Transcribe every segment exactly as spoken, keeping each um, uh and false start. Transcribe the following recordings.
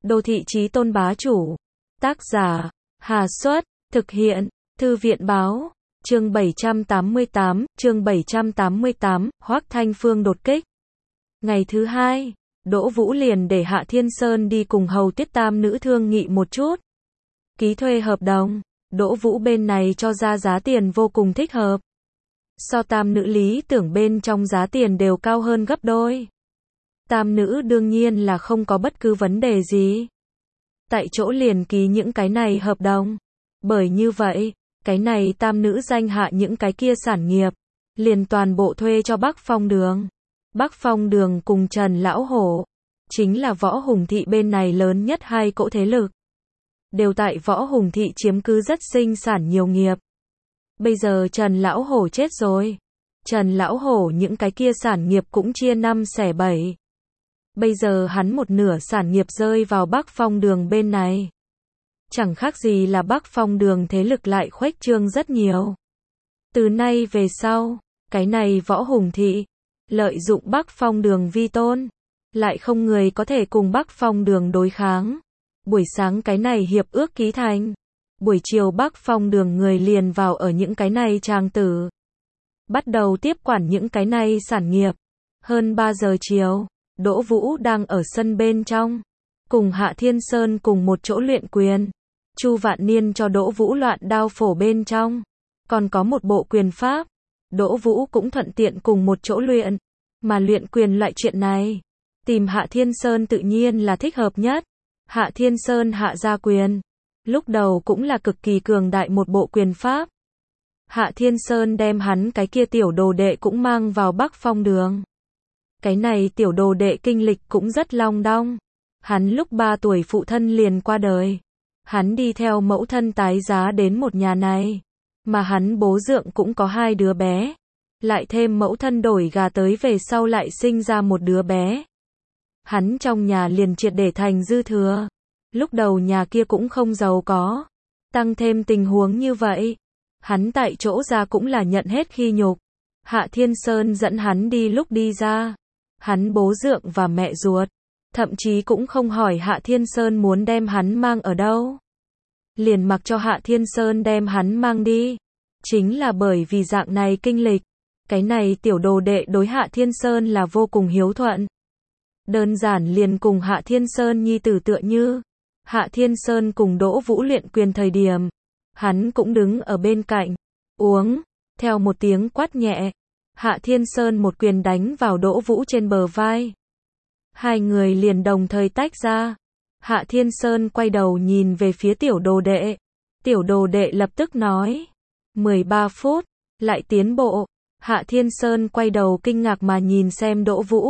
Đô thị chí tôn bá chủ. Tác giả, Hà Xuất, thực hiện, Thư viện báo, chương bảy trăm tám mươi tám, chương bảy trăm tám mươi tám, Hoắc Thanh Phương đột kích. Ngày thứ hai, Đỗ Vũ liền để Hạ Thiên Sơn đi cùng hầu tiết tam nữ thương nghị một chút. Ký thuê hợp đồng, Đỗ Vũ bên này cho ra giá tiền vô cùng thích hợp. So tam nữ lý tưởng bên trong giá tiền đều cao hơn gấp đôi. Tam nữ đương nhiên là không có bất cứ vấn đề gì. Tại chỗ liền ký những cái này hợp đồng. Bởi như vậy, cái này tam nữ danh hạ những cái kia sản nghiệp, liền toàn bộ thuê cho Bắc Phong Đường. Bắc Phong Đường cùng Trần Lão Hổ, chính là Võ Hùng Thị bên này lớn nhất hai cỗ thế lực. Đều tại Võ Hùng Thị chiếm cứ rất sinh sản nhiều nghiệp. Bây giờ Trần Lão Hổ chết rồi. Trần Lão Hổ những cái kia sản nghiệp cũng chia năm xẻ bảy. Bây giờ hắn một nửa sản nghiệp rơi vào Bắc Phong Đường bên này. Chẳng khác gì là Bắc Phong Đường thế lực lại khuếch trương rất nhiều. Từ nay về sau, cái này Võ Hùng Thị, lợi dụng Bắc Phong Đường vi tôn, lại không người có thể cùng Bắc Phong Đường đối kháng. Buổi sáng cái này hiệp ước ký thành. Buổi chiều Bắc Phong Đường người liền vào ở những cái này trang tử. Bắt đầu tiếp quản những cái này sản nghiệp. Hơn ba giờ chiều, Đỗ Vũ đang ở sân bên trong. Cùng Hạ Thiên Sơn cùng một chỗ luyện quyền. Chu Vạn Niên cho Đỗ Vũ loạn đao phổ bên trong. Còn có một bộ quyền pháp. Đỗ Vũ cũng thuận tiện cùng một chỗ luyện. Mà luyện quyền loại chuyện này, tìm Hạ Thiên Sơn tự nhiên là thích hợp nhất. Hạ Thiên Sơn hạ gia quyền. Lúc đầu cũng là cực kỳ cường đại một bộ quyền pháp. Hạ Thiên Sơn đem hắn cái kia tiểu đồ đệ cũng mang vào Bắc Phong Đường. Cái này tiểu đồ đệ kinh lịch cũng rất long đong. Hắn lúc ba tuổi phụ thân liền qua đời. Hắn đi theo mẫu thân tái giá đến một nhà này. Mà hắn bố dượng cũng có hai đứa bé. Lại thêm mẫu thân đổi gà tới về sau lại sinh ra một đứa bé. Hắn trong nhà liền triệt để thành dư thừa. Lúc đầu nhà kia cũng không giàu có. Tăng thêm tình huống như vậy. Hắn tại chỗ ra cũng là nhận hết khi nhục. Hạ Thiên Sơn dẫn hắn đi lúc đi ra. Hắn bố dượng và mẹ ruột. Thậm chí cũng không hỏi Hạ Thiên Sơn muốn đem hắn mang ở đâu. Liền mặc cho Hạ Thiên Sơn đem hắn mang đi. Chính là bởi vì dạng này kinh lịch. Cái này tiểu đồ đệ đối Hạ Thiên Sơn là vô cùng hiếu thuận. Đơn giản liền cùng Hạ Thiên Sơn nhi tử tựa như. Hạ Thiên Sơn cùng Đỗ Vũ luyện quyền thời điểm. Hắn cũng đứng ở bên cạnh. Uống. Theo một tiếng quát nhẹ. Hạ Thiên Sơn một quyền đánh vào Đỗ Vũ trên bờ vai. Hai người liền đồng thời tách ra. Hạ Thiên Sơn quay đầu nhìn về phía tiểu đồ đệ. Tiểu đồ đệ lập tức nói. mười ba phút. Lại tiến bộ. Hạ Thiên Sơn quay đầu kinh ngạc mà nhìn xem Đỗ Vũ.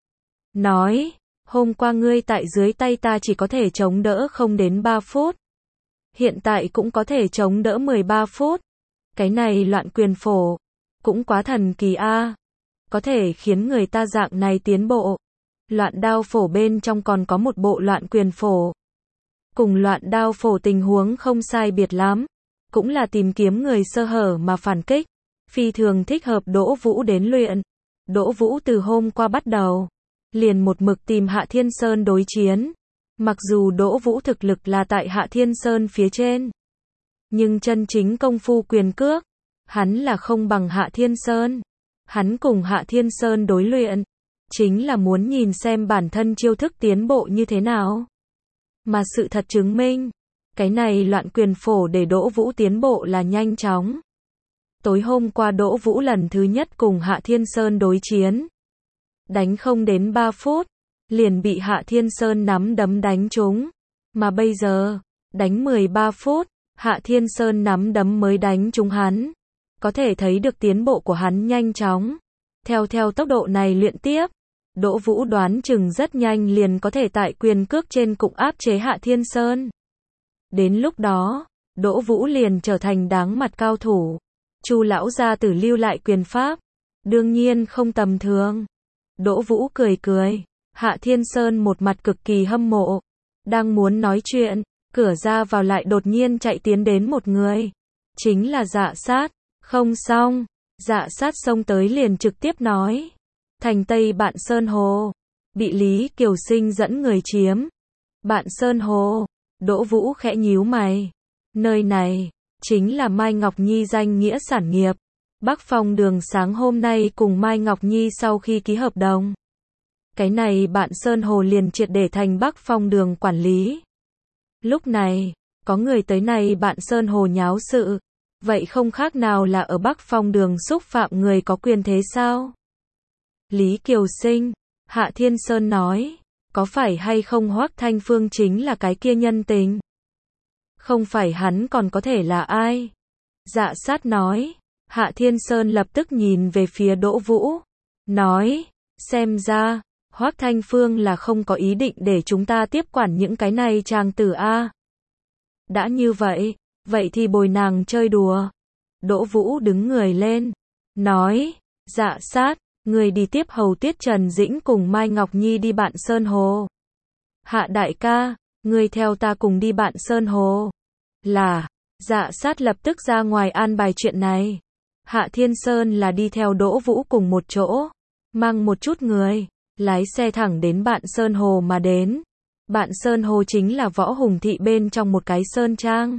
Nói. Hôm qua ngươi tại dưới tay ta chỉ có thể chống đỡ không đến ba phút. Hiện tại cũng có thể chống đỡ mười ba phút. Cái này loạn quyền phổ. Cũng quá thần kỳ a. Có thể khiến người ta dạng này tiến bộ. Loạn đao phổ bên trong còn có một bộ loạn quyền phổ. Cùng loạn đao phổ tình huống không sai biệt lắm. Cũng là tìm kiếm người sơ hở mà phản kích. Phi thường thích hợp Đỗ Vũ đến luyện. Đỗ Vũ từ hôm qua bắt đầu. Liền một mực tìm Hạ Thiên Sơn đối chiến. Mặc dù Đỗ Vũ thực lực là tại Hạ Thiên Sơn phía trên. Nhưng chân chính công phu quyền cước. Hắn là không bằng Hạ Thiên Sơn. Hắn cùng Hạ Thiên Sơn đối luyện. Chính là muốn nhìn xem bản thân chiêu thức tiến bộ như thế nào. Mà sự thật chứng minh. Cái này loạn quyền phổ để Đỗ Vũ tiến bộ là nhanh chóng. Tối hôm qua Đỗ Vũ lần thứ nhất cùng Hạ Thiên Sơn đối chiến. Đánh không đến ba phút. Liền bị Hạ Thiên Sơn nắm đấm đánh trúng. Mà bây giờ, đánh mười ba phút. Hạ Thiên Sơn nắm đấm mới đánh trúng hắn. Có thể thấy được tiến bộ của hắn nhanh chóng. Theo theo tốc độ này luyện tiếp. Đỗ Vũ đoán chừng rất nhanh liền có thể tại quyền cước trên cục áp chế Hạ Thiên Sơn. Đến lúc đó, Đỗ Vũ liền trở thành đáng mặt cao thủ. Chu lão gia tử lưu lại quyền pháp. Đương nhiên không tầm thường. Đỗ Vũ cười cười. Hạ Thiên Sơn một mặt cực kỳ hâm mộ. Đang muốn nói chuyện. Cửa ra vào lại đột nhiên chạy tiến đến một người. Chính là Dạ Sát. Không xong. Dạ Sát xông tới liền trực tiếp nói. Thành Tây Bạn Sơn Hồ. Bị Lý Kiều Sinh dẫn người chiếm. Bạn Sơn Hồ. Đỗ Vũ khẽ nhíu mày. Nơi này, chính là Mai Ngọc Nhi danh nghĩa sản nghiệp. Bắc Phong Đường sáng hôm nay cùng Mai Ngọc Nhi sau khi ký hợp đồng. Cái này bạn Sơn Hồ liền triệt để thành Bắc Phong Đường quản lý. Lúc này, có người tới này bạn Sơn Hồ nháo sự. Vậy không khác nào là ở Bắc Phong Đường xúc phạm người có quyền thế sao? Lý Kiều Sinh, Hạ Thiên Sơn nói, có phải hay không Hoắc Thanh Phương chính là cái kia nhân tình? Không phải hắn còn có thể là ai? Dạ sát nói. Hạ Thiên Sơn lập tức nhìn về phía Đỗ Vũ. Nói, xem ra, Hoắc Thanh Phương là không có ý định để chúng ta tiếp quản những cái này chàng tử a. Đã như vậy, vậy thì bồi nàng chơi đùa. Đỗ Vũ đứng người lên. Nói, dạ sát, người đi tiếp hầu Tiết Trần Dĩnh cùng Mai Ngọc Nhi đi bạn Sơn Hồ. Hạ đại ca, người theo ta cùng đi bạn Sơn Hồ. Là, dạ sát lập tức ra ngoài an bài chuyện này. Hạ Thiên Sơn là đi theo Đỗ Vũ cùng một chỗ, mang một chút người, lái xe thẳng đến bạn Sơn Hồ mà đến. Bạn Sơn Hồ chính là Võ Hùng Thị bên trong một cái sơn trang.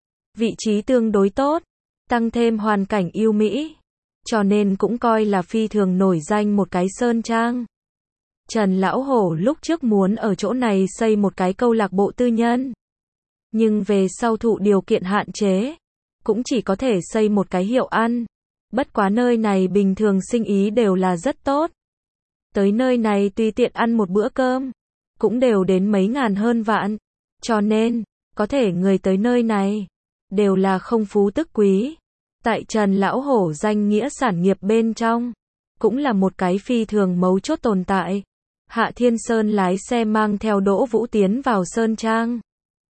Vị trí tương đối tốt, tăng thêm hoàn cảnh yêu mỹ, cho nên cũng coi là phi thường nổi danh một cái sơn trang. Trần Lão Hổ lúc trước muốn ở chỗ này xây một cái câu lạc bộ tư nhân, nhưng về sau thụ điều kiện hạn chế, cũng chỉ có thể xây một cái hiệu ăn. Bất quá nơi này bình thường sinh ý đều là rất tốt. Tới nơi này tùy tiện ăn một bữa cơm, cũng đều đến mấy ngàn hơn vạn. Cho nên, có thể người tới nơi này, đều là không phú tức quý. Tại Trần Lão Hổ danh nghĩa sản nghiệp bên trong, cũng là một cái phi thường mấu chốt tồn tại. Hạ Thiên Sơn lái xe mang theo Đỗ Vũ tiến vào Sơn Trang.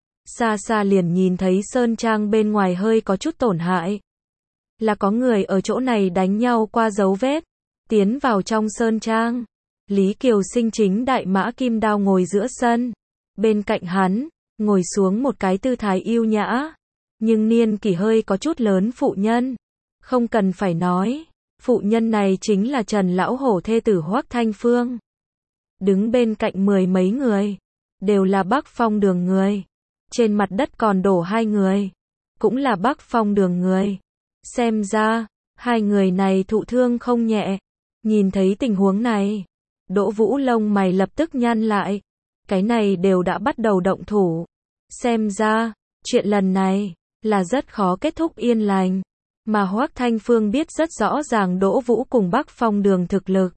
Xa xa liền nhìn thấy Sơn Trang bên ngoài hơi có chút tổn hại. Là có người ở chỗ này đánh nhau qua dấu vết. Tiến vào trong Sơn Trang. Lý Kiều Sinh chính đại mã kim đao ngồi giữa sân. Bên cạnh hắn, ngồi xuống một cái tư thái yêu nhã. Nhưng niên kỷ hơi có chút lớn phụ nhân. Không cần phải nói. Phụ nhân này chính là Trần Lão Hổ thê tử Hoắc Thanh Phương. Đứng bên cạnh mười mấy người. Đều là Bắc Phong Đường người. Trên mặt đất còn đổ hai người. Cũng là Bắc Phong Đường người. Xem ra, hai người này thụ thương không nhẹ. Nhìn thấy tình huống này, Đỗ Vũ lông mày lập tức nhăn lại. Cái này đều đã bắt đầu động thủ. Xem ra, chuyện lần này, là rất khó kết thúc yên lành. Mà Hoắc Thanh Phương biết rất rõ ràng Đỗ Vũ cùng Bắc Phong Đường thực lực.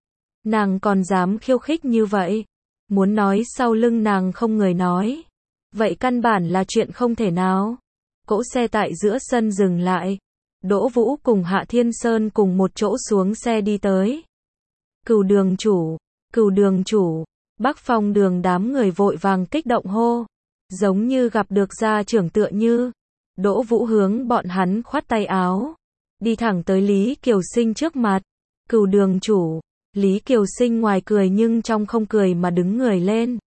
Nàng còn dám khiêu khích như vậy. Muốn nói sau lưng nàng không người nói. Vậy căn bản là chuyện không thể nào. Cỗ xe tại giữa sân dừng lại. Đỗ Vũ cùng Hạ Thiên Sơn cùng một chỗ xuống xe đi tới. Cửu đường chủ, cửu đường chủ, Bắc Phong Đường đám người vội vàng kích động hô. Giống như gặp được gia trưởng tựa như. Đỗ Vũ hướng bọn hắn khoát tay áo. Đi thẳng tới Lý Kiều Sinh trước mặt. Cửu đường chủ, Lý Kiều Sinh ngoài cười nhưng trong không cười mà đứng người lên.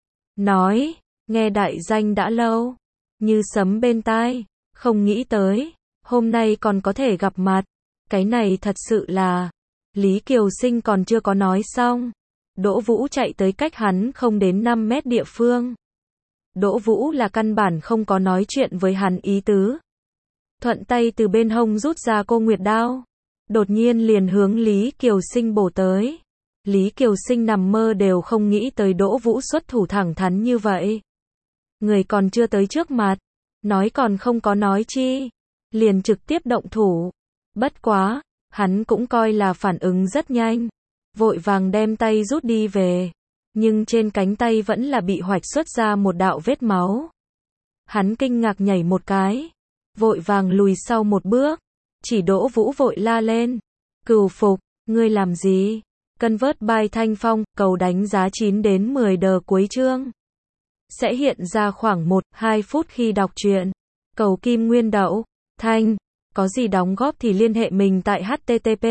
Nói, nghe đại danh đã lâu. Như sấm bên tai, không nghĩ tới. Hôm nay còn có thể gặp mặt. Cái này thật sự là. Lý Kiều Sinh còn chưa có nói xong. Đỗ Vũ chạy tới cách hắn không đến năm mét địa phương. Đỗ Vũ là căn bản không có nói chuyện với hắn ý tứ. Thuận tay từ bên hông rút ra cô nguyệt đao. Đột nhiên liền hướng Lý Kiều Sinh bổ tới. Lý Kiều Sinh nằm mơ đều không nghĩ tới Đỗ Vũ xuất thủ thẳng thắn như vậy. Người còn chưa tới trước mặt. Nói còn không có nói chi. Liền trực tiếp động thủ. Bất quá, hắn cũng coi là phản ứng rất nhanh. Vội vàng đem tay rút đi về. Nhưng trên cánh tay vẫn là bị hoạch xuất ra một đạo vết máu. Hắn kinh ngạc nhảy một cái. Vội vàng lùi sau một bước. Chỉ Đỗ Vũ vội la lên. Cửu Phục, ngươi làm gì? Convert by Thanh Phong, cầu đánh giá chín đến mười đờ cuối chương. Sẽ hiện ra khoảng một đến hai phút khi đọc truyện. Cầu kim nguyên đậu. Thanh, có gì đóng góp thì liên hệ mình tại http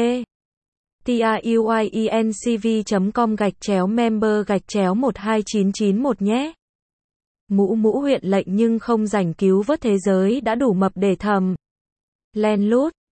truyencv chấm com gạch chéo member gạch chéo một hai chín chín một nhé. Mũ mũ huyện lệnh nhưng không rảnh cứu vớt thế giới đã đủ mập để thầm. Len lút.